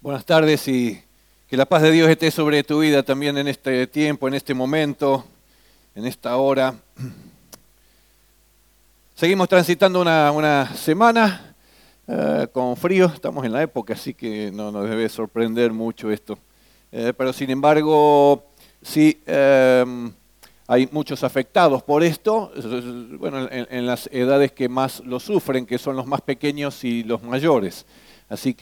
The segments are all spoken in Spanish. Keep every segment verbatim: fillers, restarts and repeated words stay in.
Buenas tardes y que la paz de Dios esté sobre tu vida también en este tiempo, en este momento, en esta hora. Seguimos transitando una, una semana uh, con frío, estamos en la época, así que no nos debe sorprender mucho esto. Uh, pero sin embargo, sí, um, hay muchos afectados por esto, bueno, en, en las edades que más lo sufren, que son los más pequeños y los mayores. Así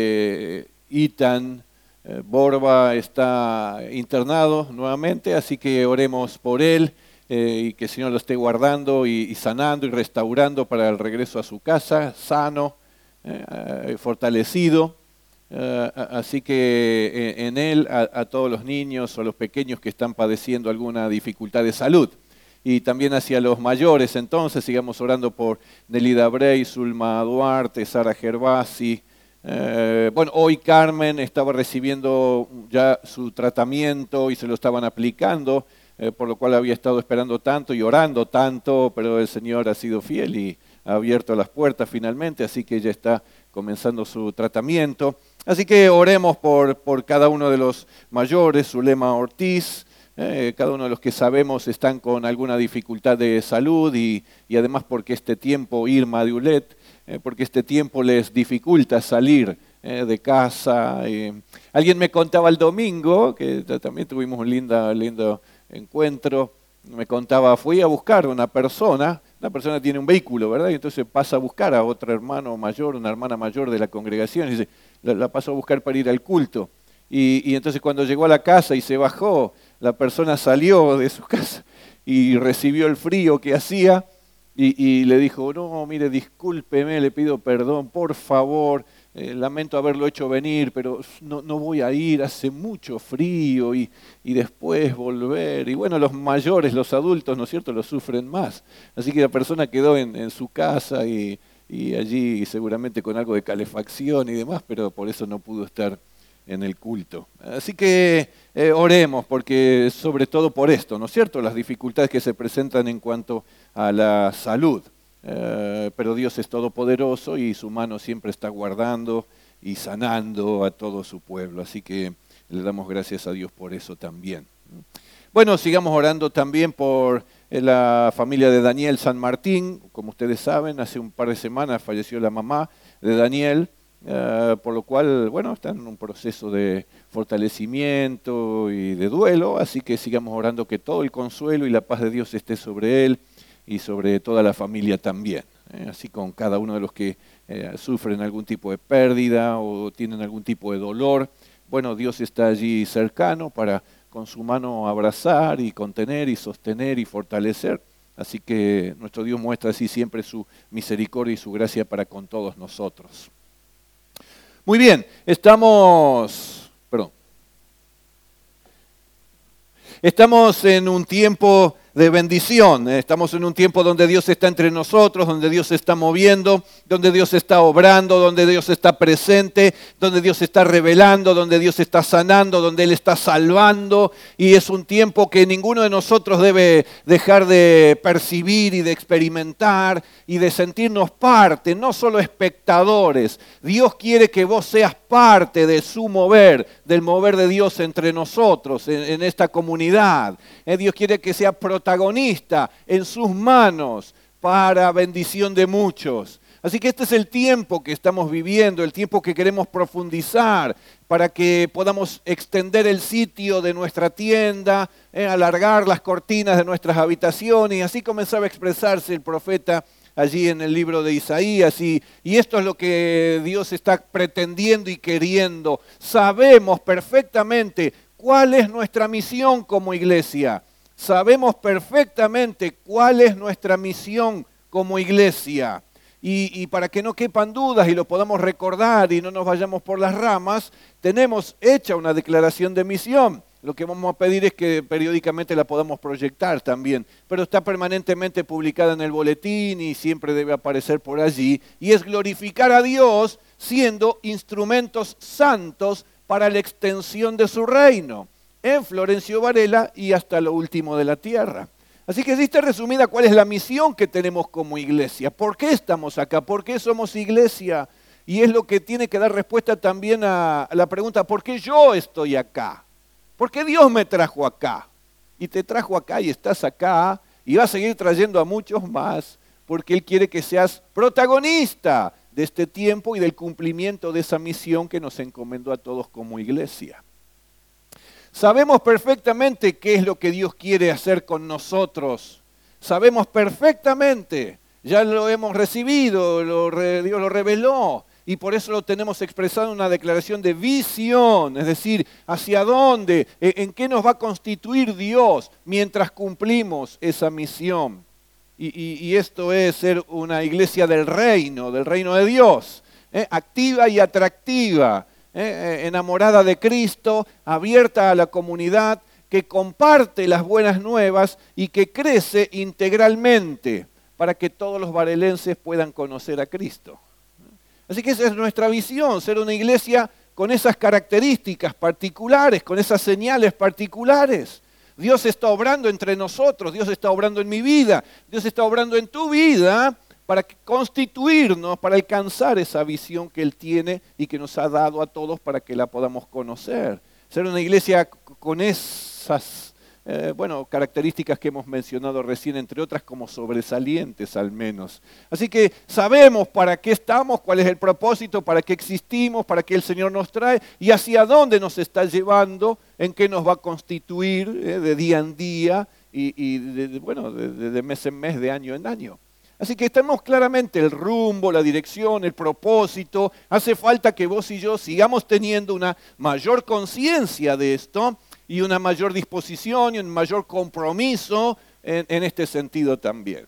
que Ethan eh, Borba está internado nuevamente, así que oremos por él eh, y que el Señor lo esté guardando y, y sanando y restaurando para el regreso a su casa, sano, eh, fortalecido. Uh, así que en él, a, a todos los niños o los pequeños que están padeciendo alguna dificultad de salud. Y también hacia los mayores, entonces, sigamos orando por Nelida Brey, Zulma Duarte, Sara Gervasi. Eh, bueno, hoy Carmen estaba recibiendo ya su tratamiento y se lo estaban aplicando, eh, por lo cual había estado esperando tanto y orando tanto, pero el Señor ha sido fiel y ha abierto las puertas finalmente, así que ella está comenzando su tratamiento. Así que oremos por, por cada uno de los mayores, Zulema Ortiz, eh, cada uno de los que sabemos están con alguna dificultad de salud y, y además porque este tiempo, Irma de Ulet, eh, porque este tiempo les dificulta salir eh, de casa. Eh. Alguien me contaba el domingo, que también tuvimos un lindo, lindo encuentro, me contaba, fui a buscar a una persona, una persona tiene un vehículo, ¿verdad? Y entonces pasa a buscar a otro hermano mayor, una hermana mayor de la congregación, y dice, la, la pasó a buscar para ir al culto. Y, y entonces cuando llegó a la casa y se bajó, la persona salió de su casa y recibió el frío que hacía y, y le dijo, no, mire, discúlpeme, le pido perdón, por favor, eh, lamento haberlo hecho venir, pero no, no voy a ir, hace mucho frío y, y después volver. Y bueno, los mayores, los adultos, ¿no es cierto?, lo sufren más. Así que la persona quedó en, en su casa y, y allí seguramente con algo de calefacción y demás, pero por eso no pudo estar en el culto. Así que eh, oremos, porque sobre todo por esto, ¿no es cierto?, las dificultades que se presentan en cuanto a la salud. Eh, pero Dios es todopoderoso y su mano siempre está guardando y sanando a todo su pueblo. Así que le damos gracias a Dios por eso también. Bueno, sigamos orando también por la familia de Daniel San Martín. Como ustedes saben, hace un par de semanas falleció la mamá de Daniel, Uh, por lo cual, bueno, están en un proceso de fortalecimiento y de duelo, así que sigamos orando que todo el consuelo y la paz de Dios esté sobre él y sobre toda la familia también, ¿eh? Así con cada uno de los que eh, sufren algún tipo de pérdida o tienen algún tipo de dolor. Bueno, Dios está allí cercano para con su mano abrazar y contener y sostener y fortalecer, así que nuestro Dios muestra así siempre su misericordia y su gracia para con todos nosotros. Muy bien, estamos, perdón, estamos en un tiempo de bendición, estamos en un tiempo donde Dios está entre nosotros, donde Dios se está moviendo, donde Dios está obrando, donde Dios está presente, donde Dios está revelando, donde Dios está sanando, donde Él está salvando, y es un tiempo que ninguno de nosotros debe dejar de percibir y de experimentar y de sentirnos parte, no solo espectadores. Dios quiere que vos seas parte de su mover, del mover de Dios entre nosotros, en, en esta comunidad. Eh, Dios quiere que sea protagonista en sus manos para bendición de muchos. Así que este es el tiempo que estamos viviendo, el tiempo que queremos profundizar para que podamos extender el sitio de nuestra tienda, eh, alargar las cortinas de nuestras habitaciones, y así comenzaba a expresarse el profeta allí en el libro de Isaías, y, y esto es lo que Dios está pretendiendo y queriendo. Sabemos perfectamente cuál es nuestra misión como iglesia. Sabemos perfectamente cuál es nuestra misión como iglesia. Y, y para que no quepan dudas y lo podamos recordar y no nos vayamos por las ramas, tenemos hecha una declaración de misión. Lo que vamos a pedir es que periódicamente la podamos proyectar también, pero está permanentemente publicada en el boletín y siempre debe aparecer por allí. Y es glorificar a Dios siendo instrumentos santos para la extensión de su reino en Florencio Varela y hasta lo último de la tierra. Así que existe resumida cuál es la misión que tenemos como iglesia. ¿Por qué estamos acá? ¿Por qué somos iglesia? Y es lo que tiene que dar respuesta también a la pregunta, ¿por qué yo estoy acá? ¿Por qué Dios me trajo acá? Y te trajo acá y estás acá y va a seguir trayendo a muchos más porque Él quiere que seas protagonista de este tiempo y del cumplimiento de esa misión que nos encomendó a todos como iglesia. Sabemos perfectamente qué es lo que Dios quiere hacer con nosotros. Sabemos perfectamente, ya lo hemos recibido, lo re, Dios lo reveló. Y por eso lo tenemos expresado en una declaración de visión, es decir, hacia dónde, en qué nos va a constituir Dios mientras cumplimos esa misión. Y, y, y esto es ser una iglesia del reino, del reino de Dios, ¿eh? Activa y atractiva, ¿eh? Enamorada de Cristo, abierta a la comunidad, que comparte las buenas nuevas y que crece integralmente para que todos los varelenses puedan conocer a Cristo. Así que esa es nuestra visión, ser una iglesia con esas características particulares, con esas señales particulares. Dios está obrando entre nosotros, Dios está obrando en mi vida, Dios está obrando en tu vida para constituirnos, para alcanzar esa visión que Él tiene y que nos ha dado a todos para que la podamos conocer. Ser una iglesia con esas Eh, bueno, características que hemos mencionado recién, entre otras como sobresalientes al menos. Así que sabemos para qué estamos, cuál es el propósito, para qué existimos, para qué el Señor nos trae y hacia dónde nos está llevando, en qué nos va a constituir eh, de día en día y, y de, de, bueno, de, de mes en mes, de año en año. Así que tenemos claramente el rumbo, la dirección, el propósito. Hace falta que vos y yo sigamos teniendo una mayor conciencia de esto y una mayor disposición y un mayor compromiso en, en este sentido también.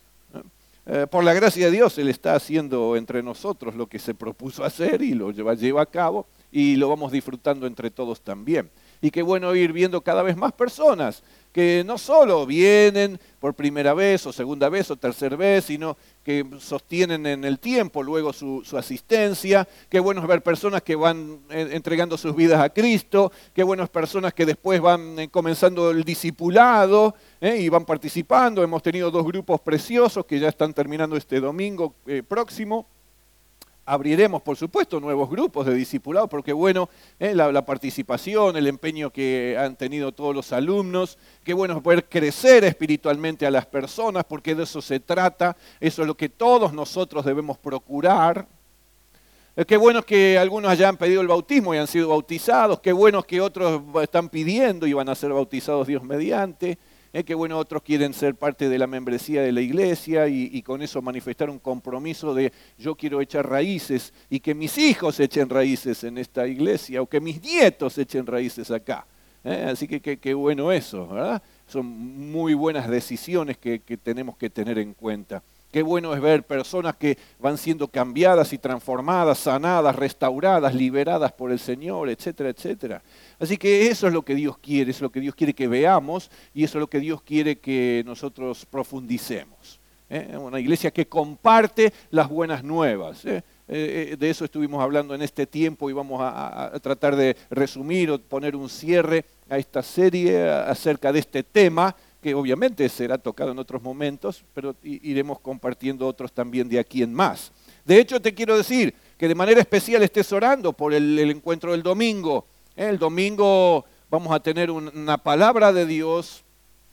Eh, por la gracia de Dios, Él está haciendo entre nosotros lo que se propuso hacer y lo lleva, lleva a cabo y lo vamos disfrutando entre todos también. Y qué bueno ir viendo cada vez más personas que no solo vienen por primera vez o segunda vez o tercera vez, sino que sostienen en el tiempo luego su, su asistencia. Qué bueno es ver personas que van entregando sus vidas a Cristo. Qué bueno es personas que después van comenzando el discipulado ¿eh? y van participando. Hemos tenido dos grupos preciosos que ya están terminando este domingo eh, próximo. Abriremos, por supuesto, nuevos grupos de discipulado, porque bueno, eh, la, la participación, el empeño que han tenido todos los alumnos, qué bueno es poder crecer espiritualmente a las personas, porque de eso se trata, eso es lo que todos nosotros debemos procurar. Eh, qué bueno es que algunos hayan pedido el bautismo y han sido bautizados, qué bueno es que otros están pidiendo y van a ser bautizados Dios mediante. Eh, qué bueno, otros quieren ser parte de la membresía de la iglesia y, y con eso manifestar un compromiso de yo quiero echar raíces y que mis hijos echen raíces en esta iglesia o que mis nietos echen raíces acá. Eh, así que qué bueno eso, ¿verdad? Son muy buenas decisiones que, que tenemos que tener en cuenta. Qué bueno es ver personas que van siendo cambiadas y transformadas, sanadas, restauradas, liberadas por el Señor, etcétera, etcétera. Así que eso es lo que Dios quiere, eso es lo que Dios quiere que veamos y eso es lo que Dios quiere que nosotros profundicemos. ¿Eh? Una iglesia que comparte las buenas nuevas. ¿eh? Eh, de eso estuvimos hablando en este tiempo y vamos a, a, a tratar de resumir o poner un cierre a esta serie acerca de este tema, que obviamente será tocado en otros momentos, pero iremos compartiendo otros también de aquí en más. De hecho, te quiero decir que de manera especial estés orando por el, el encuentro del domingo. El domingo vamos a tener una palabra de Dios,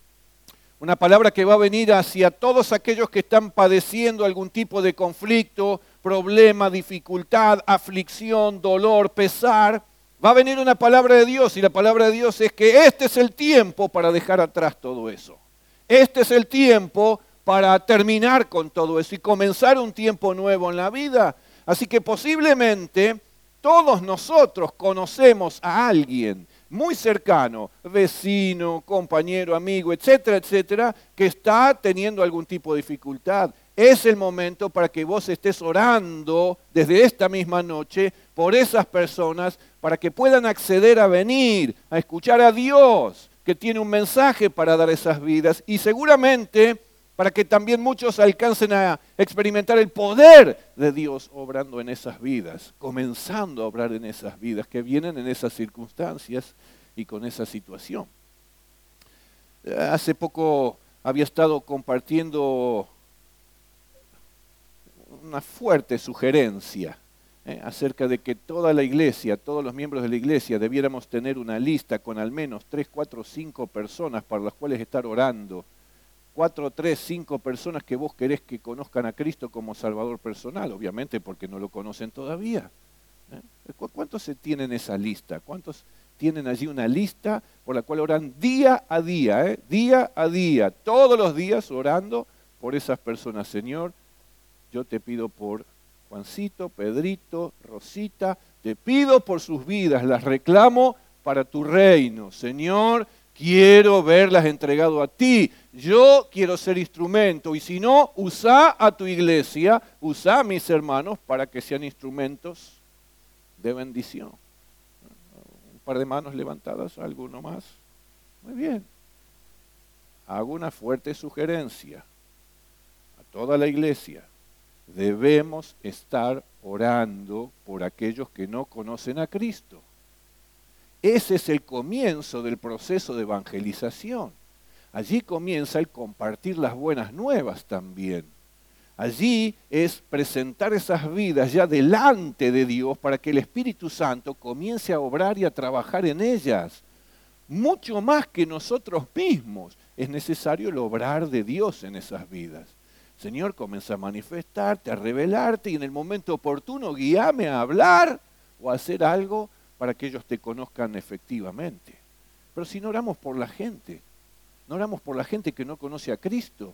una palabra que va a venir hacia todos aquellos que están padeciendo algún tipo de conflicto, problema, dificultad, aflicción, dolor, pesar. Va a venir una palabra de Dios y la palabra de Dios es que este es el tiempo para dejar atrás todo eso. Este es el tiempo para terminar con todo eso y comenzar un tiempo nuevo en la vida. Así que posiblemente todos nosotros conocemos a alguien muy cercano, vecino, compañero, amigo, etcétera, etcétera, que está teniendo algún tipo de dificultad. Es el momento para que vos estés orando desde esta misma noche por esas personas para que puedan acceder a venir, a escuchar a Dios, que tiene un mensaje para dar a esas vidas y seguramente para que también muchos alcancen a experimentar el poder de Dios obrando en esas vidas, comenzando a obrar en esas vidas que vienen en esas circunstancias y con esa situación. Hace poco había estado compartiendo una fuerte sugerencia eh, acerca de que toda la iglesia, todos los miembros de la iglesia debiéramos tener una lista con al menos tres, cuatro, cinco personas para las cuales estar orando. Cuatro, tres, cinco personas que vos querés que conozcan a Cristo como Salvador personal, obviamente porque no lo conocen todavía. ¿Eh? ¿Cuántos se tienen esa lista? ¿Cuántos tienen allí una lista por la cual oran día a día, eh? día a día, todos los días orando por esas personas? Señor, yo te pido por Juancito, Pedrito, Rosita, te pido por sus vidas, las reclamo para tu reino. Señor, quiero verlas entregado a ti. Yo quiero ser instrumento y si no, usa a tu iglesia, usa a mis hermanos para que sean instrumentos de bendición. Un par de manos levantadas, alguno más. Muy bien. Hago una fuerte sugerencia a toda la iglesia. Debemos estar orando por aquellos que no conocen a Cristo. Ese es el comienzo del proceso de evangelización. Allí comienza el compartir las buenas nuevas también. Allí es presentar esas vidas ya delante de Dios para que el Espíritu Santo comience a obrar y a trabajar en ellas. Mucho más que nosotros mismos es necesario el obrar de Dios en esas vidas. Señor, comienza a manifestarte, a revelarte y en el momento oportuno guíame a hablar o a hacer algo para que ellos te conozcan efectivamente. Pero si no oramos por la gente, no oramos por la gente que no conoce a Cristo.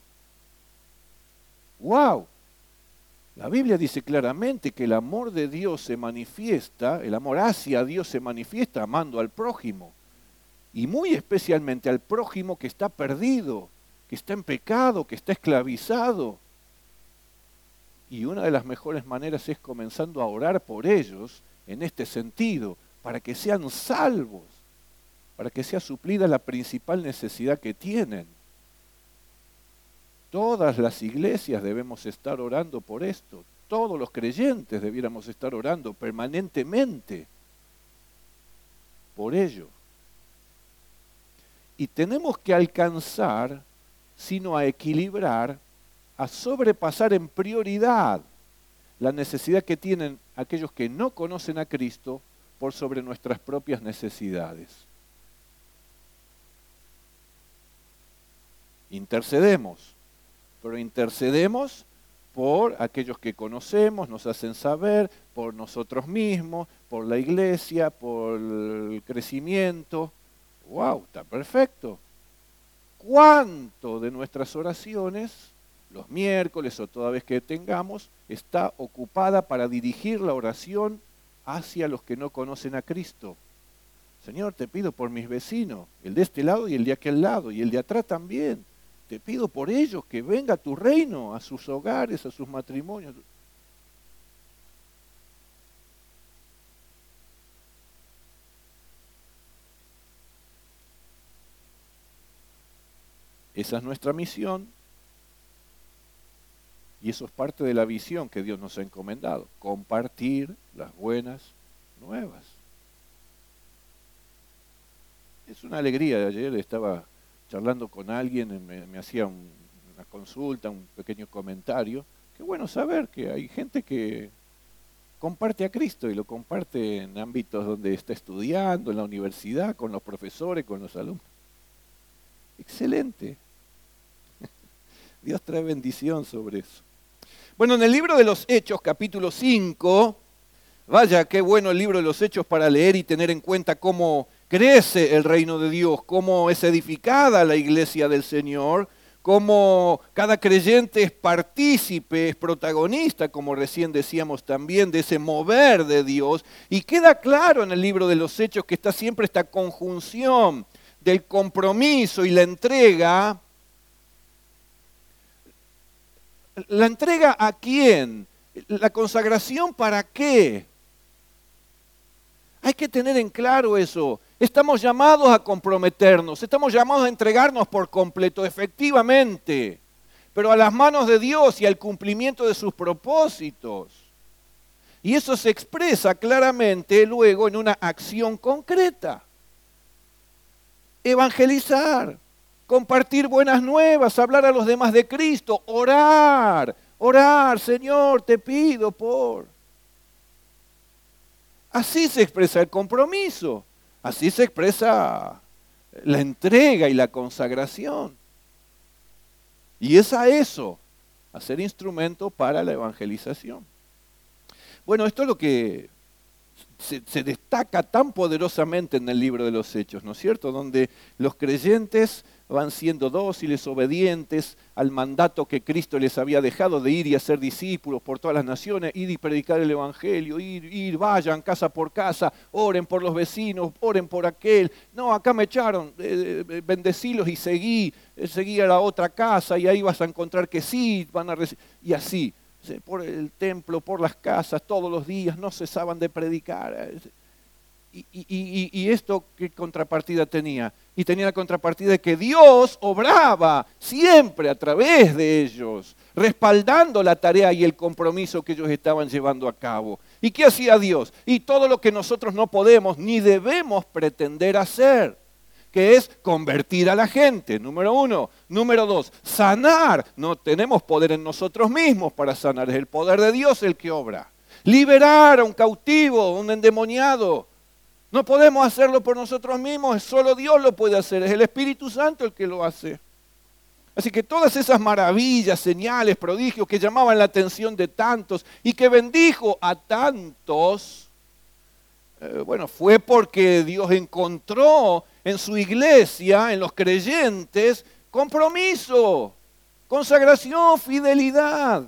¡Wow! La Biblia dice claramente que el amor de Dios se manifiesta, el amor hacia Dios se manifiesta amando al prójimo. Y muy especialmente al prójimo que está perdido, que está en pecado, que está esclavizado. Y una de las mejores maneras es comenzando a orar por ellos en este sentido, para que sean salvos, para que sea suplida la principal necesidad que tienen. Todas las iglesias debemos estar orando por esto, todos los creyentes debiéramos estar orando permanentemente por ello. Y tenemos que alcanzar, sino a equilibrar, a sobrepasar en prioridad la necesidad que tienen aquellos que no conocen a Cristo por sobre nuestras propias necesidades. Intercedemos, pero intercedemos por aquellos que conocemos, nos hacen saber, por nosotros mismos, por la iglesia, por el crecimiento. ¡Wow! Está perfecto. ¿Cuánto de nuestras oraciones, los miércoles o toda vez que tengamos, está ocupada para dirigir la oración hacia los que no conocen a Cristo? Señor, te pido por mis vecinos, el de este lado y el de aquel lado, y el de atrás también. Te pido por ellos que venga tu reino a sus hogares, a sus matrimonios. Esa es nuestra misión y eso es parte de la visión que Dios nos ha encomendado, compartir las buenas nuevas. Es una alegría. Ayer estaba charlando con alguien, me, me hacía un, una consulta, un pequeño comentario. Qué bueno saber que hay gente que comparte a Cristo y lo comparte en ámbitos donde está estudiando, en la universidad, con los profesores, con los alumnos. Excelente. Dios trae bendición sobre eso. Bueno, en el libro de los Hechos, capítulo cinco, vaya, qué bueno el libro de los Hechos para leer y tener en cuenta cómo crece el reino de Dios, cómo es edificada la iglesia del Señor, cómo cada creyente es partícipe, es protagonista, como recién decíamos también, de ese mover de Dios. Y queda claro en el libro de los Hechos que está siempre esta conjunción del compromiso y la entrega. ¿La entrega a quién? ¿La consagración para qué? Hay que tener en claro eso. Estamos llamados a comprometernos, estamos llamados a entregarnos por completo, efectivamente, pero a las manos de Dios y al cumplimiento de sus propósitos. Y eso se expresa claramente luego en una acción concreta. Evangelizar, compartir buenas nuevas, hablar a los demás de Cristo, orar, orar, Señor, te pido por... Así se expresa el compromiso, así se expresa la entrega y la consagración. Y es a eso, a ser instrumento para la evangelización. Bueno, esto es lo que se, se destaca tan poderosamente en el libro de los Hechos, ¿no es cierto? Donde los creyentes van siendo dóciles, obedientes al mandato que Cristo les había dejado de ir y hacer discípulos por todas las naciones, ir y predicar el evangelio, ir, ir, vayan casa por casa, oren por los vecinos, oren por aquel. No, acá me echaron, eh, eh, bendecilos y seguí, eh, seguí a la otra casa y ahí vas a encontrar que sí, van a recibir, y así, por el templo, por las casas, todos los días, no cesaban de predicar. Y, y, y, y esto, ¿qué contrapartida tenía? Y tenía la contrapartida de que Dios obraba siempre a través de ellos, respaldando la tarea y el compromiso que ellos estaban llevando a cabo. ¿Y qué hacía Dios? Y todo lo que nosotros no podemos ni debemos pretender hacer, que es convertir a la gente, número uno. Número dos, sanar. No tenemos poder en nosotros mismos para sanar, es el poder de Dios el que obra. Liberar a un cautivo, a un endemoniado. No podemos hacerlo por nosotros mismos, solo Dios lo puede hacer, es el Espíritu Santo el que lo hace. Así que todas esas maravillas, señales, prodigios que llamaban la atención de tantos y que bendijo a tantos, eh, bueno, fue porque Dios encontró en su iglesia, en los creyentes, compromiso, consagración, fidelidad.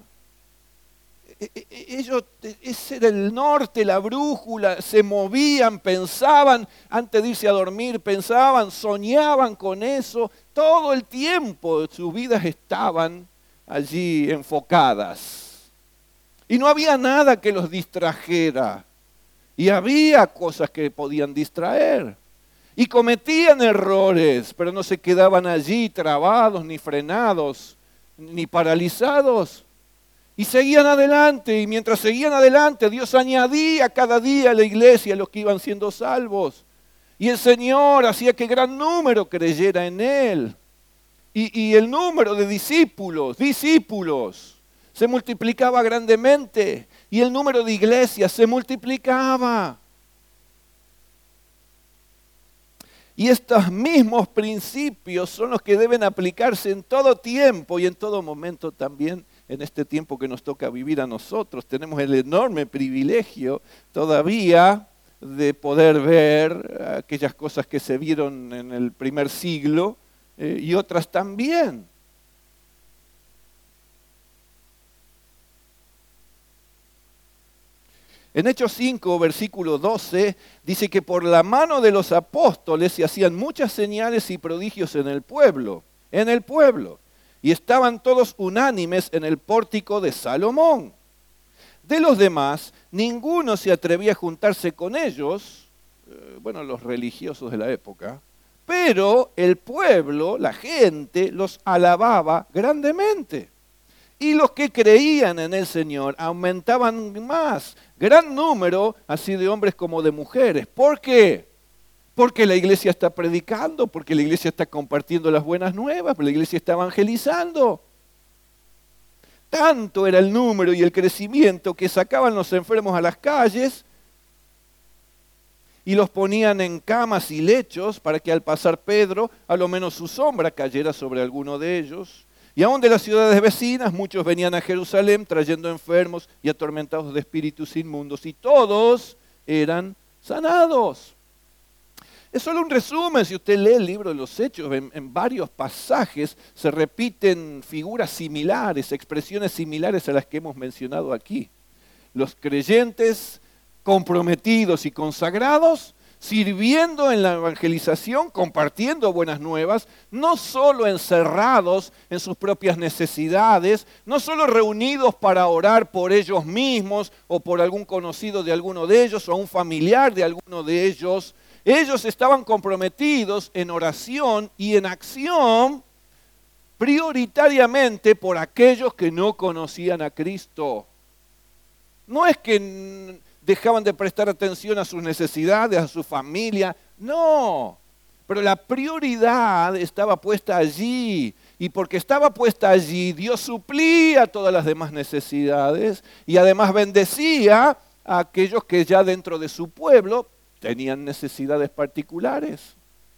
Ellos, ese era el norte, la brújula, se movían, pensaban, antes de irse a dormir, pensaban, soñaban con eso. Todo el tiempo sus vidas estaban allí enfocadas. Y no había nada que los distrajera. Y había cosas que podían distraer. Y cometían errores, pero no se quedaban allí trabados, ni frenados, ni paralizados. Y seguían adelante, y mientras seguían adelante, Dios añadía cada día a la iglesia los que iban siendo salvos. Y el Señor hacía que gran número creyera en Él. Y, y el número de discípulos, discípulos, se multiplicaba grandemente. Y el número de iglesias se multiplicaba. Y estos mismos principios son los que deben aplicarse en todo tiempo y en todo momento también. En este tiempo que nos toca vivir a nosotros, tenemos el enorme privilegio todavía de poder ver aquellas cosas que se vieron en el primer siglo eh, y otras también. En Hechos cinco, versículo doce, dice que por la mano de los apóstoles se hacían muchas señales y prodigios en el pueblo, en el pueblo. Y estaban todos unánimes en el pórtico de Salomón. De los demás, ninguno se atrevía a juntarse con ellos, eh, bueno, los religiosos de la época, pero el pueblo, la gente, los alababa grandemente. Y los que creían en el Señor aumentaban más, gran número, así de hombres como de mujeres. ¿Por qué? Porque la iglesia está predicando, porque la iglesia está compartiendo las buenas nuevas, porque la iglesia está evangelizando. Tanto era el número y el crecimiento que sacaban los enfermos a las calles y los ponían en camas y lechos para que al pasar Pedro, a lo menos su sombra cayera sobre alguno de ellos. Y aún de las ciudades vecinas, muchos venían a Jerusalén trayendo enfermos y atormentados de espíritus inmundos, y todos eran sanados. Es solo un resumen, si usted lee el libro de los Hechos, en, en varios pasajes se repiten figuras similares, expresiones similares a las que hemos mencionado aquí. Los creyentes comprometidos y consagrados, sirviendo en la evangelización, compartiendo buenas nuevas, no solo encerrados en sus propias necesidades, no solo reunidos para orar por ellos mismos o por algún conocido de alguno de ellos o un familiar de alguno de ellos. Ellos estaban comprometidos en oración y en acción prioritariamente por aquellos que no conocían a Cristo. No es que dejaban de prestar atención a sus necesidades, a su familia, no. Pero la prioridad estaba puesta allí. Y porque estaba puesta allí, Dios suplía todas las demás necesidades y además bendecía a aquellos que ya dentro de su pueblo tenían necesidades particulares.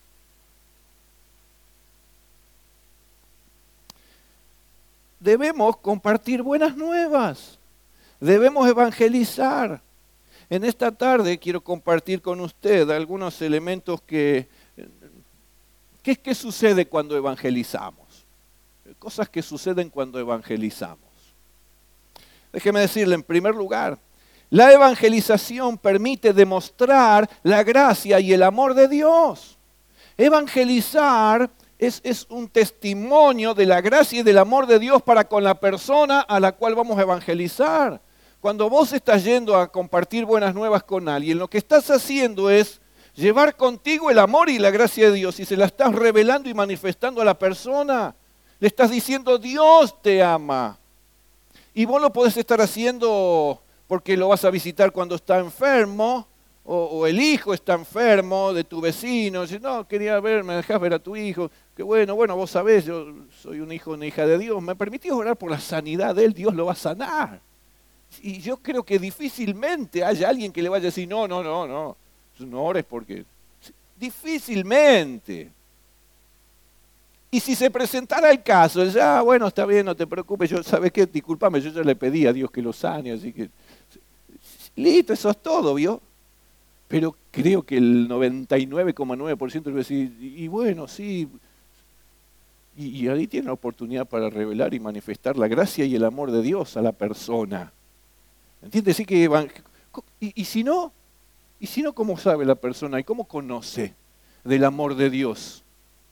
Debemos compartir buenas nuevas, debemos evangelizar. En esta tarde quiero compartir con usted algunos elementos que... ¿Qué, qué sucede cuando evangelizamos? Cosas que suceden cuando evangelizamos. Déjeme decirle, en primer lugar, la evangelización permite demostrar la gracia y el amor de Dios. Evangelizar es, es un testimonio de la gracia y del amor de Dios para con la persona a la cual vamos a evangelizar. Cuando vos estás yendo a compartir buenas nuevas con alguien, lo que estás haciendo es llevar contigo el amor y la gracia de Dios y se la estás revelando y manifestando a la persona. Le estás diciendo, Dios te ama. Y vos lo podés estar haciendo porque lo vas a visitar cuando está enfermo, o, o el hijo está enfermo de tu vecino. Dice, no, quería ver, me dejás ver a tu hijo. Qué bueno, bueno, vos sabés, yo soy un hijo, una hija de Dios. ¿Me permitís orar por la sanidad de él? Dios lo va a sanar. Y yo creo que difícilmente haya alguien que le vaya a decir, no, no, no, no, no ores porque... Difícilmente. Y si se presentara el caso, ya, bueno, está bien, no te preocupes, yo, ¿sabes qué? Discúlpame, yo ya le pedí a Dios que lo sane, así que... Listo, eso es todo, ¿vio? Pero creo que el noventa y nueve coma nueve por ciento le va a decir, y bueno, sí... Y, y ahí tiene la oportunidad para revelar y manifestar la gracia y el amor de Dios a la persona. ¿Entiendes? Así que, y, y si no, y si no, ¿cómo sabe la persona y cómo conoce del amor de Dios?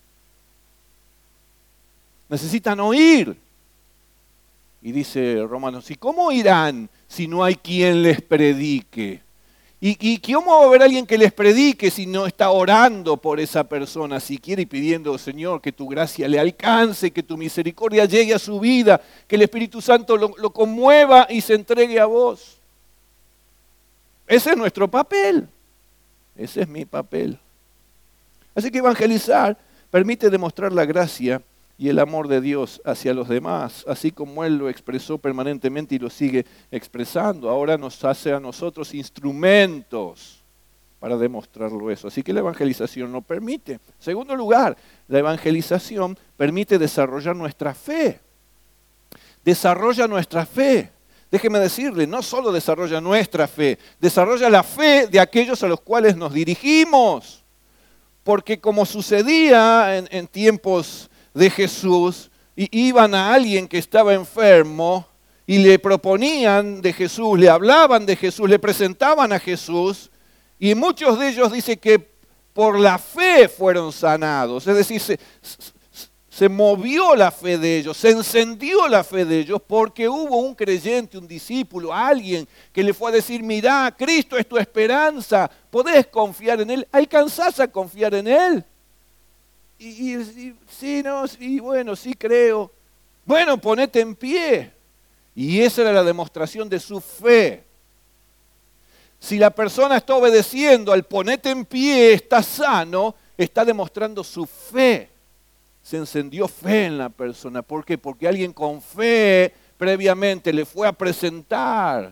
Necesitan oír. Y dice Romanos, ¿y cómo irán si no hay quien les predique? ¿Y, y cómo va a haber alguien que les predique si no está orando por esa persona, si quiere y pidiendo, Señor, que tu gracia le alcance, que tu misericordia llegue a su vida, que el Espíritu Santo lo, lo conmueva y se entregue a vos? Ese es nuestro papel. Ese es mi papel. Así que evangelizar permite demostrar la gracia y el amor de Dios hacia los demás, así como Él lo expresó permanentemente y lo sigue expresando. Ahora nos hace a nosotros instrumentos para demostrarlo eso. Así que la evangelización lo permite. En segundo lugar, la evangelización permite desarrollar nuestra fe. Desarrolla nuestra fe. Déjeme decirle, no solo desarrolla nuestra fe, desarrolla la fe de aquellos a los cuales nos dirigimos. Porque como sucedía en, en tiempos de Jesús, y iban a alguien que estaba enfermo y le proponían de Jesús, le hablaban de Jesús, le presentaban a Jesús, y muchos de ellos dice que por la fe fueron sanados, es decir, se, se movió la fe de ellos, se encendió la fe de ellos porque hubo un creyente, un discípulo, alguien que le fue a decir, mirá, Cristo es tu esperanza, podés confiar en Él, alcanzás a confiar en Él. Y, y, y sí, no, y bueno, sí creo. Bueno, ponete en pie. Y esa era la demostración de su fe. Si la persona está obedeciendo al ponete en pie, está sano, está demostrando su fe. Se encendió fe en la persona. ¿Por qué? Porque alguien con fe previamente le fue a presentar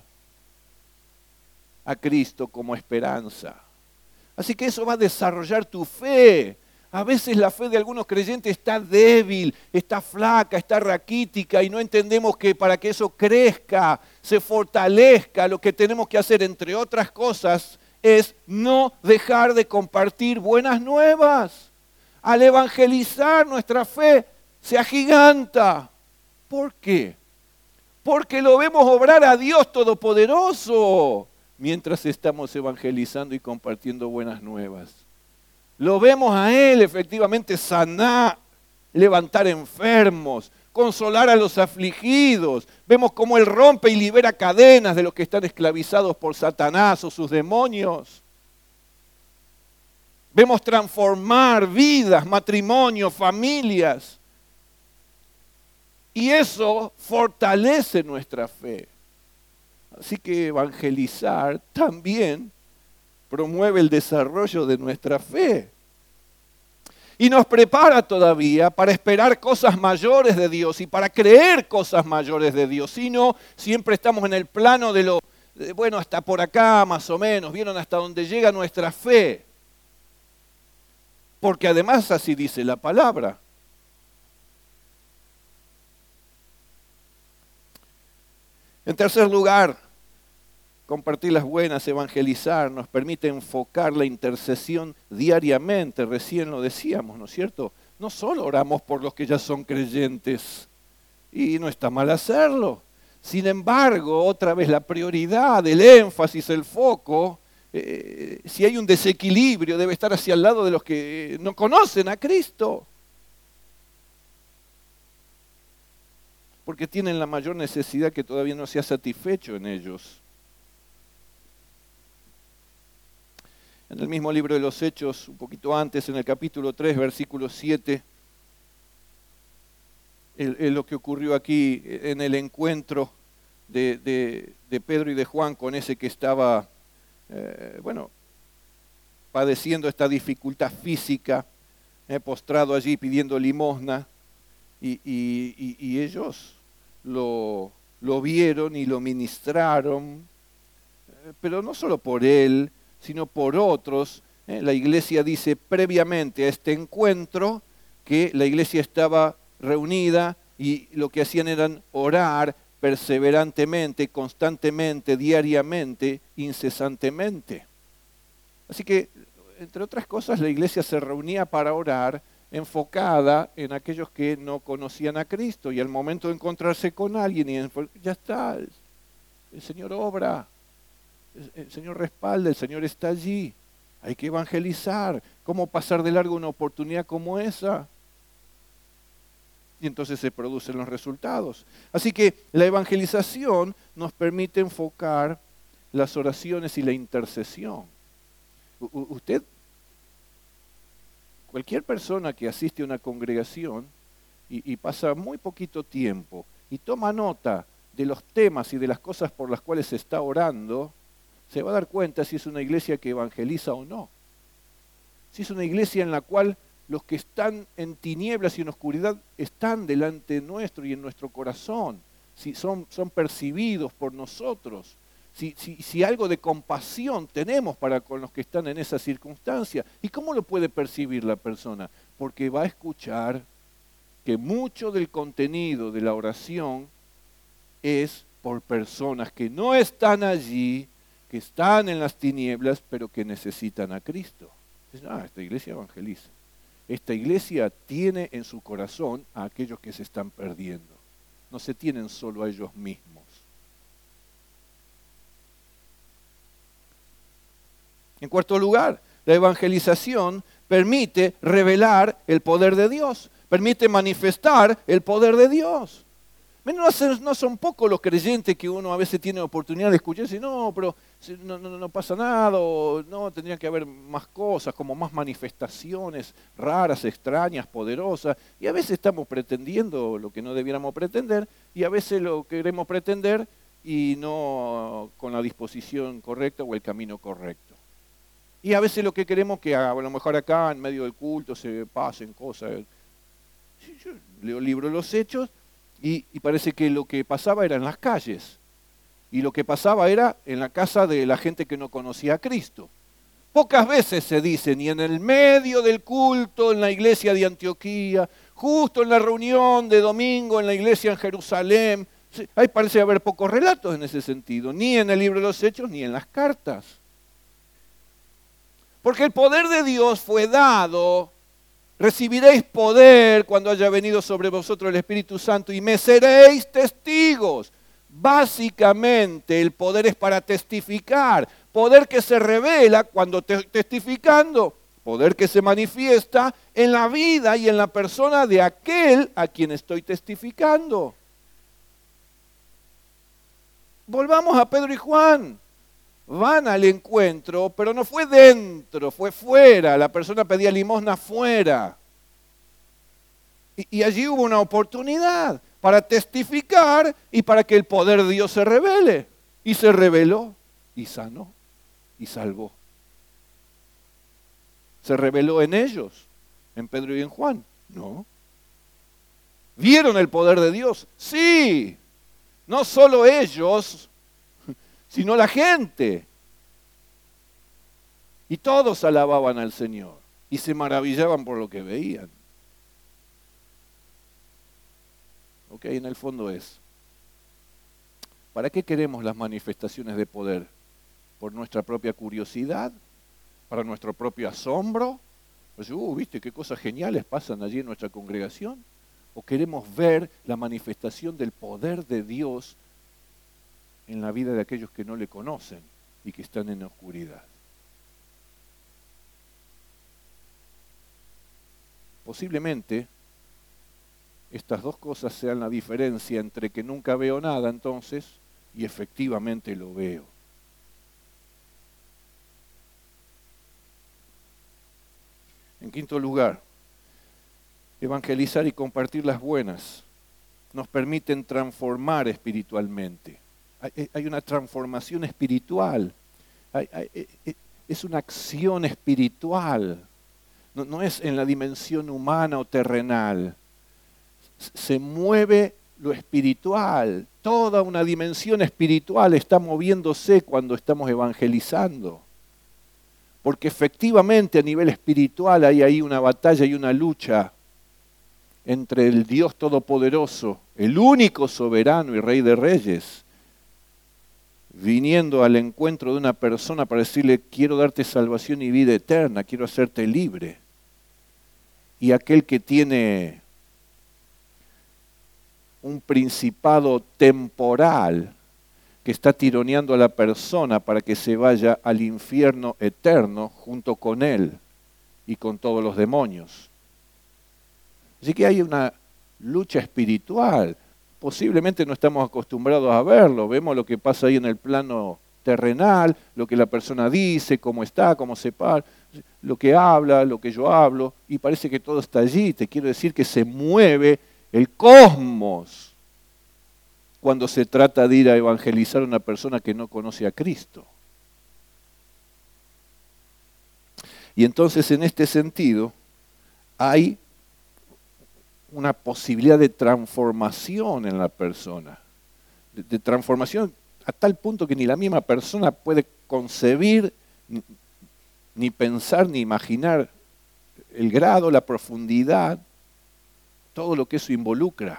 a Cristo como esperanza. Así que eso va a desarrollar tu fe. A veces la fe de algunos creyentes está débil, está flaca, está raquítica y no entendemos que para que eso crezca, se fortalezca, lo que tenemos que hacer, entre otras cosas, es no dejar de compartir buenas nuevas. Al evangelizar, nuestra fe se agiganta. ¿Por qué? Porque lo vemos obrar a Dios Todopoderoso mientras estamos evangelizando y compartiendo buenas nuevas. Lo vemos a Él efectivamente sanar, levantar enfermos, consolar a los afligidos. Vemos cómo Él rompe y libera cadenas de los que están esclavizados por Satanás o sus demonios. Vemos transformar vidas, matrimonios, familias. Y eso fortalece nuestra fe. Así que evangelizar también promueve el desarrollo de nuestra fe. Y nos prepara todavía para esperar cosas mayores de Dios y para creer cosas mayores de Dios. Si no, siempre estamos en el plano de lo, eh, bueno, hasta por acá más o menos, vieron hasta donde llega nuestra fe. Porque además así dice la palabra. En tercer lugar, compartir las buenas, evangelizar, nos permite enfocar la intercesión diariamente, recién lo decíamos, ¿no es cierto? No solo oramos por los que ya son creyentes, y no está mal hacerlo. Sin embargo, otra vez la prioridad, el énfasis, el foco, eh, si hay un desequilibrio, debe estar hacia el lado de los que no conocen a Cristo. Porque tienen la mayor necesidad que todavía no se ha satisfecho en ellos. En el mismo libro de los Hechos, un poquito antes, en el capítulo tres, versículo siete, es lo que ocurrió aquí en el encuentro de, de, de Pedro y de Juan con ese que estaba, eh, bueno, padeciendo esta dificultad física, eh, postrado allí pidiendo limosna, y, y, y, y ellos lo, lo vieron y lo ministraron, eh, pero no solo por él, sino por otros. Eh, la iglesia dice previamente a este encuentro que la iglesia estaba reunida y lo que hacían eran orar perseverantemente, constantemente, diariamente, incesantemente. Así que, entre otras cosas, la iglesia se reunía para orar enfocada en aquellos que no conocían a Cristo, y al momento de encontrarse con alguien, y ya está, el Señor obra, el Señor respalda, el Señor está allí, hay que evangelizar. ¿Cómo pasar de largo una oportunidad como esa? Y entonces se producen los resultados. Así que la evangelización nos permite enfocar las oraciones y la intercesión. U- usted, cualquier persona que asiste a una congregación y, y pasa muy poquito tiempo y toma nota de los temas y de las cosas por las cuales se está orando, se va a dar cuenta si es una iglesia que evangeliza o no. Si es una iglesia en la cual los que están en tinieblas y en oscuridad están delante nuestro y en nuestro corazón, si son, son percibidos por nosotros, si, si, si algo de compasión tenemos para con los que están en esa circunstancia. ¿Y cómo lo puede percibir la persona? Porque va a escuchar que mucho del contenido de la oración es por personas que no están allí, que están en las tinieblas, pero que necesitan a Cristo. Dicen, ah, esta iglesia evangeliza. Esta iglesia tiene en su corazón a aquellos que se están perdiendo. No se tienen solo a ellos mismos. En cuarto lugar, la evangelización permite revelar el poder de Dios, permite manifestar el poder de Dios. No son, no son pocos los creyentes que uno a veces tiene oportunidad de escuchar y decir, no, pero no, no, no pasa nada, o no, tendría que haber más cosas, como más manifestaciones raras, extrañas, poderosas. Y a veces estamos pretendiendo lo que no debiéramos pretender, y a veces lo queremos pretender y no con la disposición correcta o el camino correcto. Y a veces lo que queremos que a lo mejor acá en medio del culto se pasen cosas. Yo leo el libro de los Hechos, Y, y parece que lo que pasaba era en las calles. Y lo que pasaba era en la casa de la gente que no conocía a Cristo. Pocas veces se dice, ni en el medio del culto en la iglesia de Antioquía, justo en la reunión de domingo en la iglesia en Jerusalén. Ahí parece haber pocos relatos en ese sentido, ni en el libro de los Hechos, ni en las cartas. Porque el poder de Dios fue dado. Recibiréis poder cuando haya venido sobre vosotros el Espíritu Santo y me seréis testigos. Básicamente el poder es para testificar. Poder que se revela cuando te, testificando. Poder que se manifiesta en la vida y en la persona de aquel a quien estoy testificando. Volvamos a Pedro y Juan. Van al encuentro, pero no fue dentro, fue fuera. La persona pedía limosna fuera. Y, y allí hubo una oportunidad para testificar y para que el poder de Dios se revele. Y se reveló, y sanó, y salvó. ¿Se reveló en ellos, en Pedro y en Juan? No. ¿Vieron el poder de Dios? Sí. No solo ellos, sino la gente. Y todos alababan al Señor y se maravillaban por lo que veían. Ok, en el fondo es, ¿para qué queremos las manifestaciones de poder? ¿Por nuestra propia curiosidad? ¿Para nuestro propio asombro? Pues, uh, ¿viste qué cosas geniales pasan allí en nuestra congregación? ¿O queremos ver la manifestación del poder de Dios en la vida de aquellos que no le conocen y que están en la oscuridad? Posiblemente estas dos cosas sean la diferencia entre que nunca veo nada entonces y efectivamente lo veo. En quinto lugar, evangelizar y compartir las buenas nos permiten transformar espiritualmente. Hay, hay una transformación espiritual, hay, hay, es una acción espiritual, no, no es en la dimensión humana o terrenal. Se mueve lo espiritual, toda una dimensión espiritual está moviéndose cuando estamos evangelizando. Porque efectivamente a nivel espiritual hay ahí una batalla y una lucha entre el Dios Todopoderoso, el único soberano y Rey de Reyes, viniendo al encuentro de una persona para decirle, quiero darte salvación y vida eterna, quiero hacerte libre. Y aquel que tiene un principado temporal que está tironeando a la persona para que se vaya al infierno eterno junto con él y con todos los demonios. Así que hay una lucha espiritual. Posiblemente no estamos acostumbrados a verlo. Vemos lo que pasa ahí en el plano terrenal, lo que la persona dice, cómo está, cómo se para, lo que habla, lo que yo hablo, y parece que todo está allí. Te quiero decir que se mueve el cosmos cuando se trata de ir a evangelizar a una persona que no conoce a Cristo. Y entonces en este sentido hay una posibilidad de transformación en la persona, de, de transformación a tal punto que ni la misma persona puede concebir, ni, ni pensar, ni imaginar el grado, la profundidad, todo lo que eso involucra.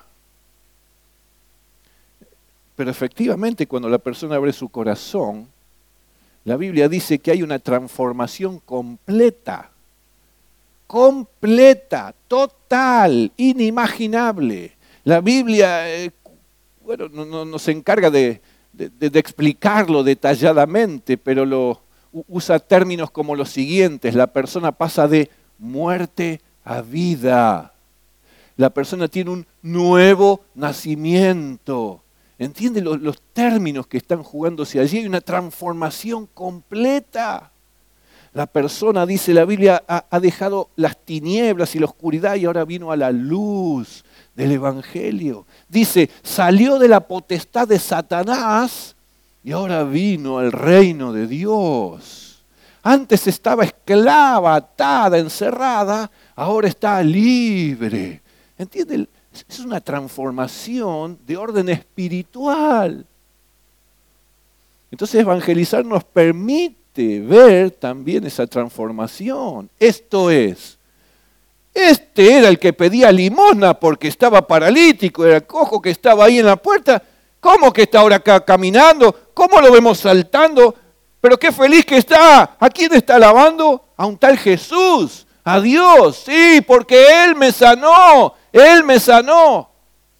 Pero efectivamente cuando la persona abre su corazón, la Biblia dice que hay una transformación completa, completa, total, inimaginable. La Biblia, eh, bueno, no, no, no se encarga de, de, de explicarlo detalladamente, pero lo, usa términos como los siguientes. La persona pasa de muerte a vida. La persona tiene un nuevo nacimiento. ¿Entiende los, los términos que están jugándose allí? Hay una transformación completa. La persona, dice la Biblia, ha, ha dejado las tinieblas y la oscuridad y ahora vino a la luz del Evangelio. Dice, salió de la potestad de Satanás y ahora vino al reino de Dios. Antes estaba esclava, atada, encerrada, ahora está libre. ¿Entiende? Es una transformación de orden espiritual. Entonces evangelizar nos permite ver también esa transformación. Esto es, este era el que pedía limosna porque estaba paralítico, era el cojo que estaba ahí en la puerta. ¿Cómo que está ahora acá caminando? ¿Cómo lo vemos saltando? Pero qué feliz que está. ¿A quién está alabando? A un tal Jesús, a Dios. Sí, porque Él me sanó. Él me sanó.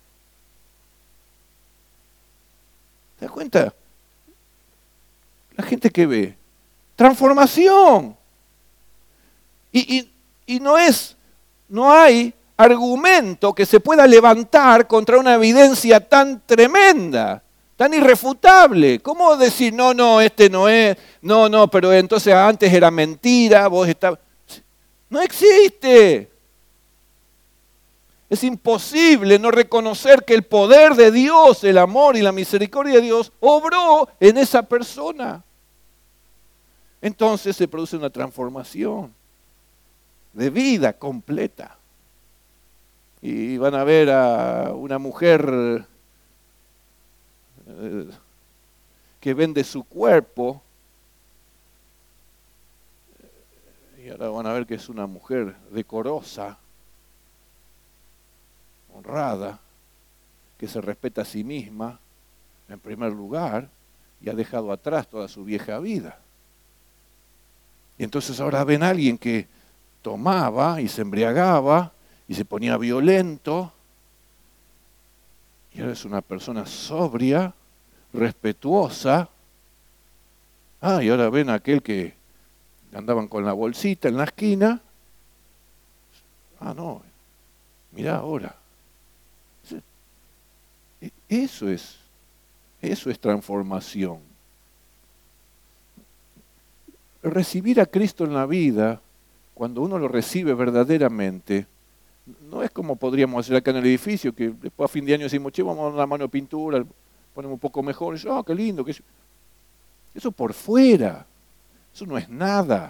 ¿Te das cuenta? La gente que ve. Transformación. Y, y, y no es, no hay argumento que se pueda levantar contra una evidencia tan tremenda, tan irrefutable. ¿Cómo decir, no, no, este no es, no, no, pero entonces antes era mentira, vos estabas... No existe. Es imposible no reconocer que el poder de Dios, el amor y la misericordia de Dios obró en esa persona. Entonces se produce una transformación de vida completa. Y van a ver a una mujer eh, que vende su cuerpo. Y ahora van a ver que es una mujer decorosa, honrada, que se respeta a sí misma en primer lugar y ha dejado atrás toda su vieja vida. Y entonces ahora ven a alguien que tomaba y se embriagaba y se ponía violento, y ahora es una persona sobria, respetuosa. Ah, y ahora ven a aquel que andaban con la bolsita en la esquina. Ah, no, mirá ahora. Eso es, eso es transformación. Recibir a Cristo en la vida, cuando uno lo recibe verdaderamente, no es como podríamos hacer acá en el edificio, que después a fin de año decimos, che, vamos a dar una mano de pintura, ponemos un poco mejor, y yo, oh, qué lindo. Qué... Eso por fuera, eso no es nada.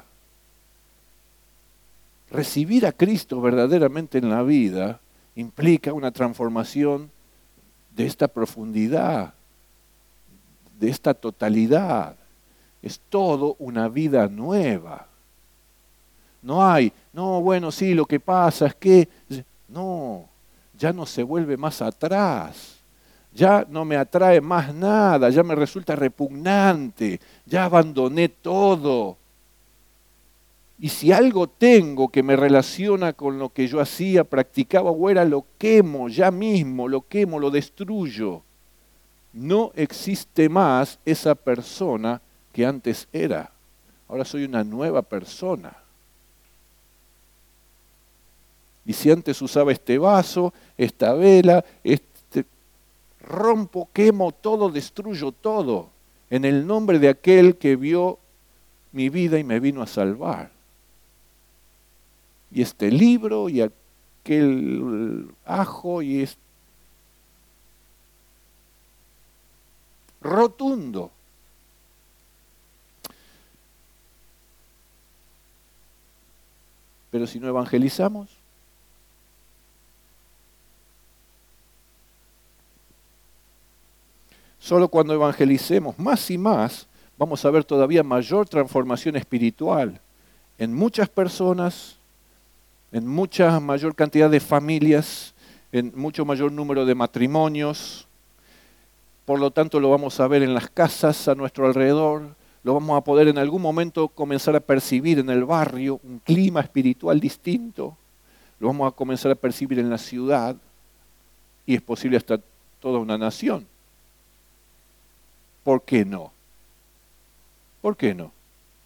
Recibir a Cristo verdaderamente en la vida implica una transformación de esta profundidad, de esta totalidad. Es todo una vida nueva. No hay, no, bueno, sí, lo que pasa es que, no, ya no se vuelve más atrás, ya no me atrae más nada, ya me resulta repugnante, ya abandoné todo. Y si algo tengo que me relaciona con lo que yo hacía, practicaba o era, lo quemo ya mismo, lo quemo, lo destruyo. No existe más esa persona que antes era. Ahora soy una nueva persona. Y si antes usaba este vaso, esta vela, este, rompo, quemo todo, destruyo todo, en el nombre de aquel que vio mi vida y me vino a salvar. Y este libro y aquel ajo y es rotundo. Pero si no evangelizamos, solo cuando evangelicemos más y más, vamos a ver todavía mayor transformación espiritual en muchas personas, en mucha mayor cantidad de familias, en mucho mayor número de matrimonios. Por lo tanto, lo vamos a ver en las casas a nuestro alrededor, lo vamos a poder en algún momento comenzar a percibir en el barrio, un clima espiritual distinto, lo vamos a comenzar a percibir en la ciudad y es posible hasta toda una nación. ¿Por qué no? ¿Por qué no?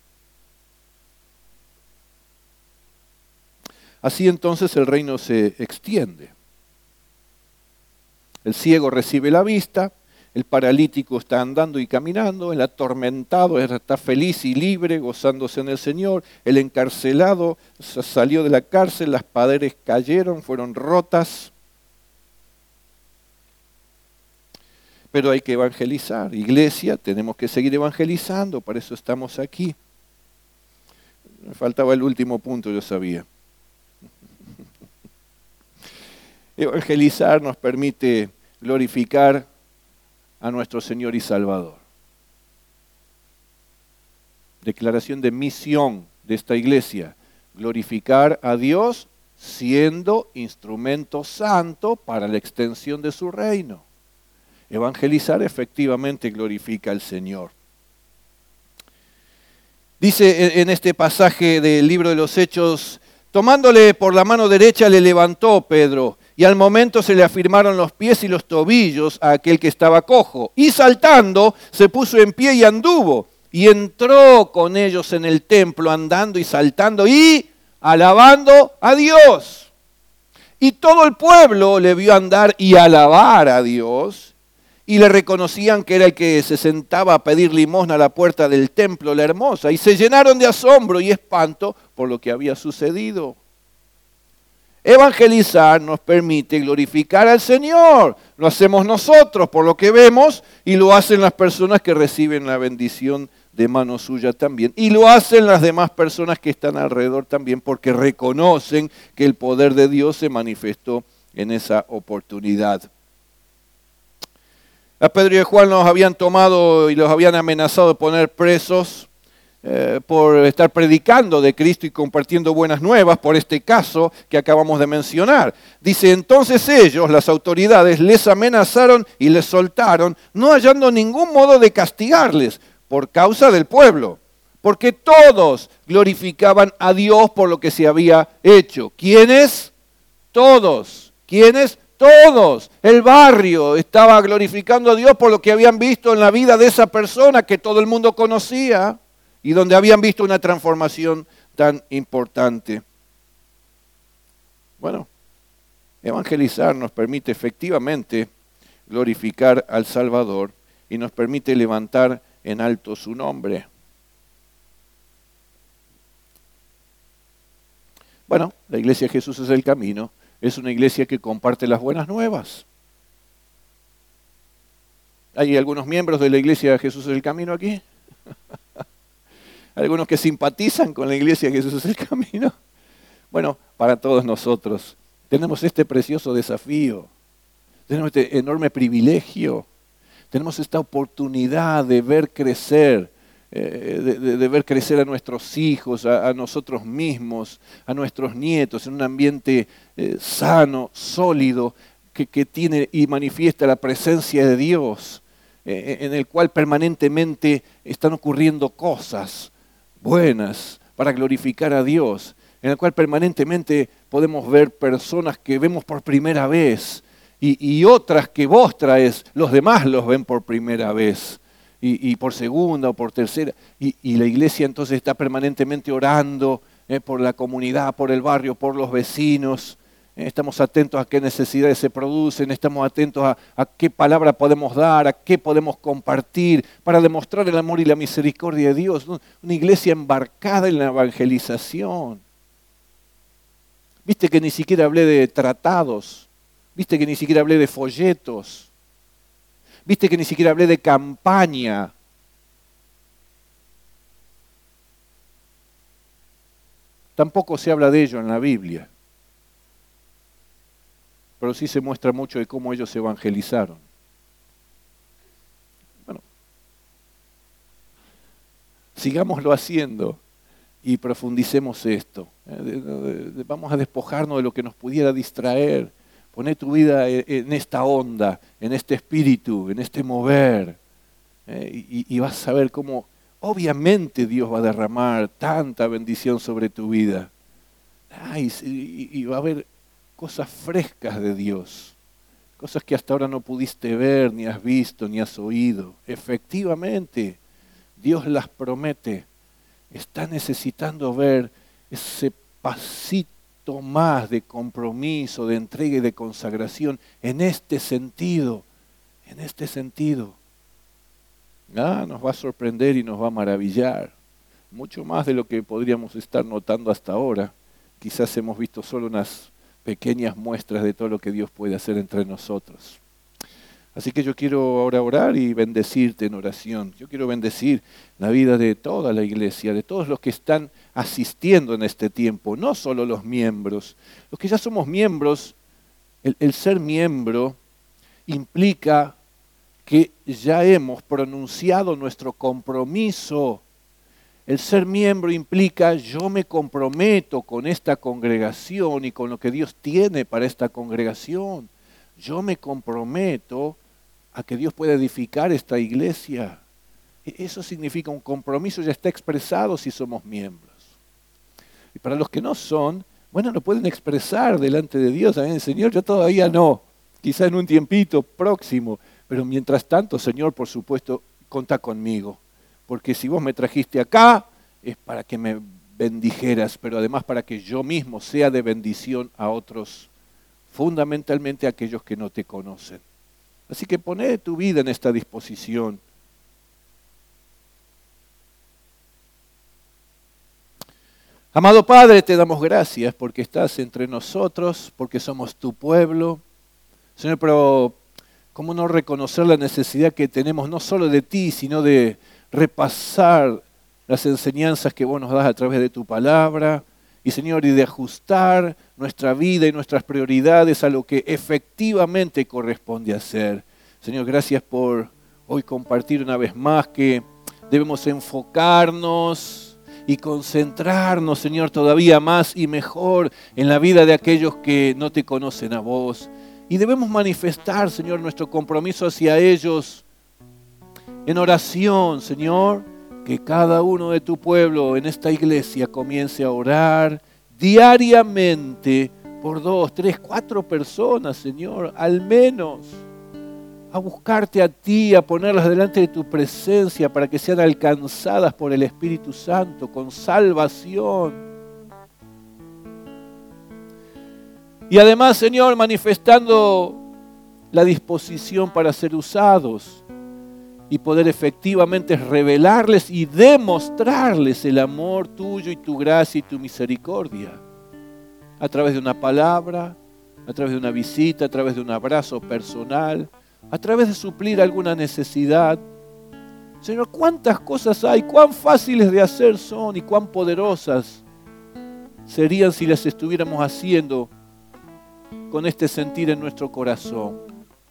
Así entonces el reino se extiende. El ciego recibe la vista, el paralítico está andando y caminando, el atormentado está feliz y libre, gozándose en el Señor, el encarcelado salió de la cárcel, las paredes cayeron, fueron rotas. Pero hay que evangelizar. Iglesia, tenemos que seguir evangelizando, para eso estamos aquí. Me faltaba el último punto, yo sabía. Evangelizar nos permite glorificar a nuestro Señor y Salvador. Declaración de misión de esta iglesia: glorificar a Dios siendo instrumento santo para la extensión de su reino. Evangelizar efectivamente glorifica al Señor. Dice en este pasaje del libro de los Hechos, tomándole por la mano derecha le levantó Pedro, y al momento se le afirmaron los pies y los tobillos a aquel que estaba cojo. Y saltando, se puso en pie y anduvo, y entró con ellos en el templo, andando y saltando y alabando a Dios. Y todo el pueblo le vio andar y alabar a Dios, y le reconocían que era el que se sentaba a pedir limosna a la puerta del templo, la hermosa, y se llenaron de asombro y espanto por lo que había sucedido. Evangelizar nos permite glorificar al Señor. Lo hacemos nosotros por lo que vemos y lo hacen las personas que reciben la bendición de mano suya también. Y lo hacen las demás personas que están alrededor también porque reconocen que el poder de Dios se manifestó en esa oportunidad. A Pedro y a Juan los habían tomado y los habían amenazado de poner presos eh, por estar predicando de Cristo y compartiendo buenas nuevas por este caso que acabamos de mencionar. Dice, entonces ellos, las autoridades, les amenazaron y les soltaron, no hallando ningún modo de castigarles por causa del pueblo, porque todos glorificaban a Dios por lo que se había hecho. ¿Quiénes? Todos. ¿Quiénes? Todos. El barrio estaba glorificando a Dios por lo que habían visto en la vida de esa persona que todo el mundo conocía y donde habían visto una transformación tan importante. Bueno, evangelizar nos permite efectivamente glorificar al Salvador y nos permite levantar en alto su nombre. Bueno, la iglesia de Jesús es el camino. Es una iglesia que comparte las buenas nuevas. ¿Hay algunos miembros de la iglesia de Jesús es el camino aquí? ¿Algunos que simpatizan con la iglesia de Jesús es el camino? Bueno, para todos nosotros tenemos este precioso desafío, tenemos este enorme privilegio, tenemos esta oportunidad de ver crecer, eh, de, de, de ver crecer a nuestros hijos, a, a nosotros mismos, a nuestros nietos, en un ambiente eh, sano, sólido, que, que tiene y manifiesta la presencia de Dios, eh, en el cual permanentemente están ocurriendo cosas buenas para glorificar a Dios, en el cual permanentemente podemos ver personas que vemos por primera vez y, y otras que vos traes, los demás los ven por primera vez y, y por segunda o por tercera. Y, y la iglesia entonces está permanentemente orando eh, por la comunidad, por el barrio, por los vecinos. Eh, estamos atentos a qué necesidades se producen, estamos atentos a, a qué palabra podemos dar, a qué podemos compartir para demostrar el amor y la misericordia de Dios. Una iglesia embarcada en la evangelización. Viste que ni siquiera hablé de tratados, viste que ni siquiera hablé de folletos, viste que ni siquiera hablé de campaña. Tampoco se habla de ello en la Biblia, pero sí se muestra mucho de cómo ellos evangelizaron. Bueno, sigámoslo haciendo. Y profundicemos esto. Vamos a despojarnos de lo que nos pudiera distraer. Poné tu vida en esta onda, en este espíritu, en este mover. Y vas a ver cómo obviamente Dios va a derramar tanta bendición sobre tu vida. Y va a haber cosas frescas de Dios. Cosas que hasta ahora no pudiste ver, ni has visto, ni has oído. Efectivamente, Dios las promete. Está necesitando ver ese pasito más de compromiso, de entrega y de consagración en este sentido, en este sentido. Ah, nos va a sorprender y nos va a maravillar, mucho más de lo que podríamos estar notando hasta ahora. Quizás hemos visto solo unas pequeñas muestras de todo lo que Dios puede hacer entre nosotros. Así que yo quiero ahora orar y bendecirte en oración. Yo quiero bendecir la vida de toda la iglesia, de todos los que están asistiendo en este tiempo, no solo los miembros. Los que ya somos miembros, el, el ser miembro implica que ya hemos pronunciado nuestro compromiso. El ser miembro implica yo me comprometo con esta congregación y con lo que Dios tiene para esta congregación. Yo me comprometo a que Dios pueda edificar esta iglesia. Eso significa un compromiso, ya está expresado si somos miembros. Y para los que no son, bueno, lo pueden expresar delante de Dios. ¿Saben? Señor, yo todavía no, quizá en un tiempito próximo, pero mientras tanto, Señor, por supuesto, contá conmigo. Porque si vos me trajiste acá, es para que me bendijeras, pero además para que yo mismo sea de bendición a otros, fundamentalmente a aquellos que no te conocen. Así que poné tu vida en esta disposición. Amado Padre, te damos gracias porque estás entre nosotros, porque somos tu pueblo. Señor, pero ¿cómo no reconocer la necesidad que tenemos no solo de ti, sino de repasar las enseñanzas que vos nos das a través de tu palabra? Y Señor, y de ajustar nuestra vida y nuestras prioridades a lo que efectivamente corresponde hacer. Señor, gracias por hoy compartir una vez más que debemos enfocarnos y concentrarnos, Señor, todavía más y mejor en la vida de aquellos que no te conocen a vos. Y debemos manifestar, Señor, nuestro compromiso hacia ellos en oración, Señor, que cada uno de tu pueblo en esta iglesia comience a orar diariamente por dos, tres, cuatro personas, Señor, al menos, a buscarte a ti, a ponerlas delante de tu presencia para que sean alcanzadas por el Espíritu Santo con salvación. Y además, Señor, manifestando la disposición para ser usados y poder efectivamente revelarles y demostrarles el amor tuyo y tu gracia y tu misericordia. A través de una palabra, a través de una visita, a través de un abrazo personal, a través de suplir alguna necesidad. Señor, cuántas cosas hay, cuán fáciles de hacer son y cuán poderosas serían si las estuviéramos haciendo con este sentir en nuestro corazón.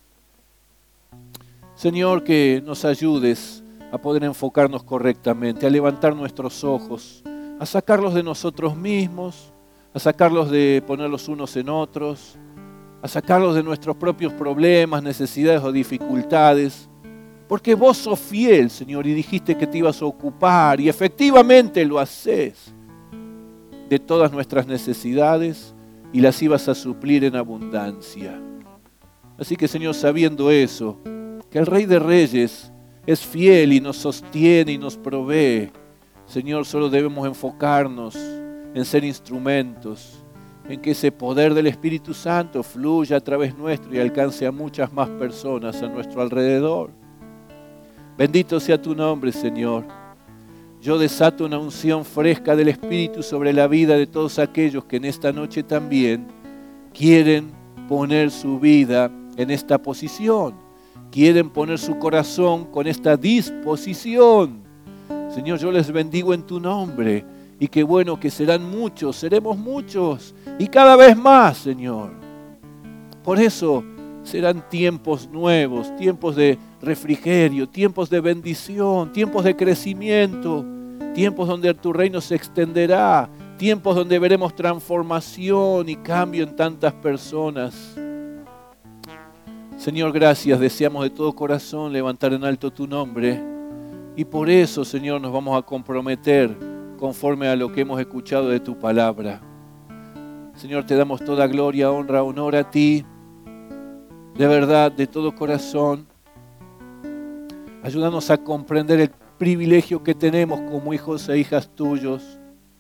Señor, que nos ayudes a poder enfocarnos correctamente, a levantar nuestros ojos, a sacarlos de nosotros mismos, a sacarlos de ponerlos unos en otros, a sacarlos de nuestros propios problemas, necesidades o dificultades, porque vos sos fiel, Señor, y dijiste que te ibas a ocupar, y efectivamente lo haces, de todas nuestras necesidades, y las ibas a suplir en abundancia. Así que, Señor, sabiendo eso, que el Rey de Reyes es fiel y nos sostiene y nos provee, Señor, solo debemos enfocarnos en ser instrumentos, en que ese poder del Espíritu Santo fluya a través nuestro y alcance a muchas más personas a nuestro alrededor. Bendito sea tu nombre, Señor. Yo desato una unción fresca del Espíritu sobre la vida de todos aquellos que en esta noche también quieren poner su vida en esta posición, quieren poner su corazón con esta disposición. Señor, yo les bendigo en tu nombre. Y qué bueno que serán muchos, seremos muchos y cada vez más, Señor. Por eso serán tiempos nuevos, tiempos de refrigerio, tiempos de bendición, tiempos de crecimiento, tiempos donde tu reino se extenderá, tiempos donde veremos transformación y cambio en tantas personas. Señor, gracias, deseamos de todo corazón levantar en alto tu nombre y por eso, Señor, nos vamos a comprometer conforme a lo que hemos escuchado de tu palabra. Señor, te damos toda gloria, honra, honor a ti, de verdad, de todo corazón. Ayúdanos a comprender el privilegio que tenemos como hijos e hijas tuyos.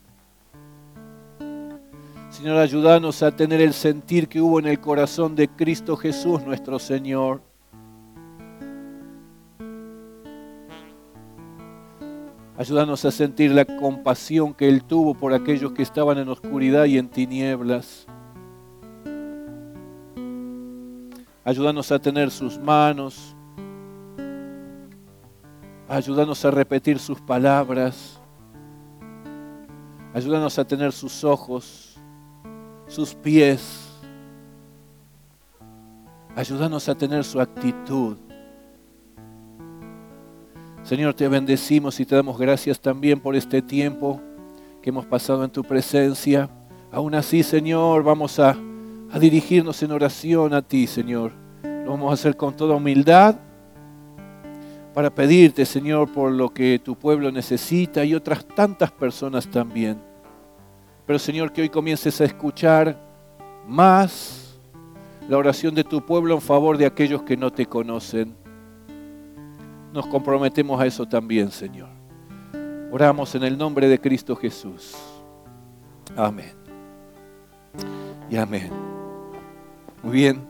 Señor, ayúdanos a tener el sentir que hubo en el corazón de Cristo Jesús, nuestro Señor. Ayúdanos a sentir la compasión que Él tuvo por aquellos que estaban en oscuridad y en tinieblas. Ayúdanos a tener sus manos. Ayúdanos a repetir sus palabras. Ayúdanos a tener sus ojos, sus pies. Ayúdanos a tener su actitud. Señor, te bendecimos y te damos gracias también por este tiempo que hemos pasado en tu presencia. Aún así, Señor, vamos a, a dirigirnos en oración a ti, Señor. Lo vamos a hacer con toda humildad para pedirte, Señor, por lo que tu pueblo necesita y otras tantas personas también. Pero, Señor, que hoy comiences a escuchar más la oración de tu pueblo en favor de aquellos que no te conocen. Nos comprometemos a eso también, Señor. Oramos en el nombre de Cristo Jesús. Amén. Y amén. Muy bien.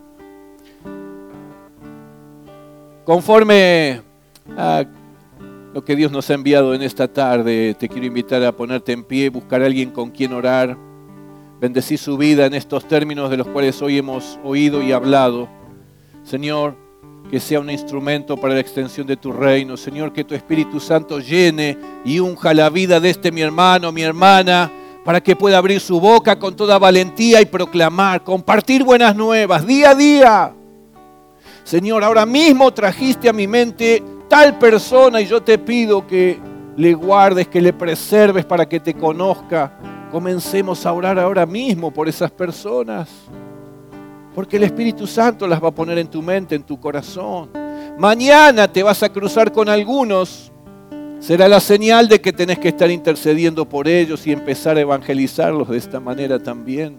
Conforme a lo que Dios nos ha enviado en esta tarde, te quiero invitar a ponerte en pie, buscar a alguien con quien orar, bendecir su vida en estos términos de los cuales hoy hemos oído y hablado. Señor, que sea un instrumento para la extensión de tu reino. Señor, que tu Espíritu Santo llene y unja la vida de este mi hermano, mi hermana, para que pueda abrir su boca con toda valentía y proclamar, compartir buenas nuevas día a día. Señor, ahora mismo trajiste a mi mente tal persona y yo te pido que le guardes, que le preserves para que te conozca. Comencemos a orar ahora mismo por esas personas, porque el Espíritu Santo las va a poner en tu mente, en tu corazón. Mañana te vas a cruzar con algunos. Será la señal de que tenés que estar intercediendo por ellos y empezar a evangelizarlos de esta manera también.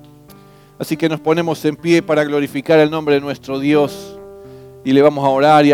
Así que nos ponemos en pie para glorificar el nombre de nuestro Dios y le vamos a orar y a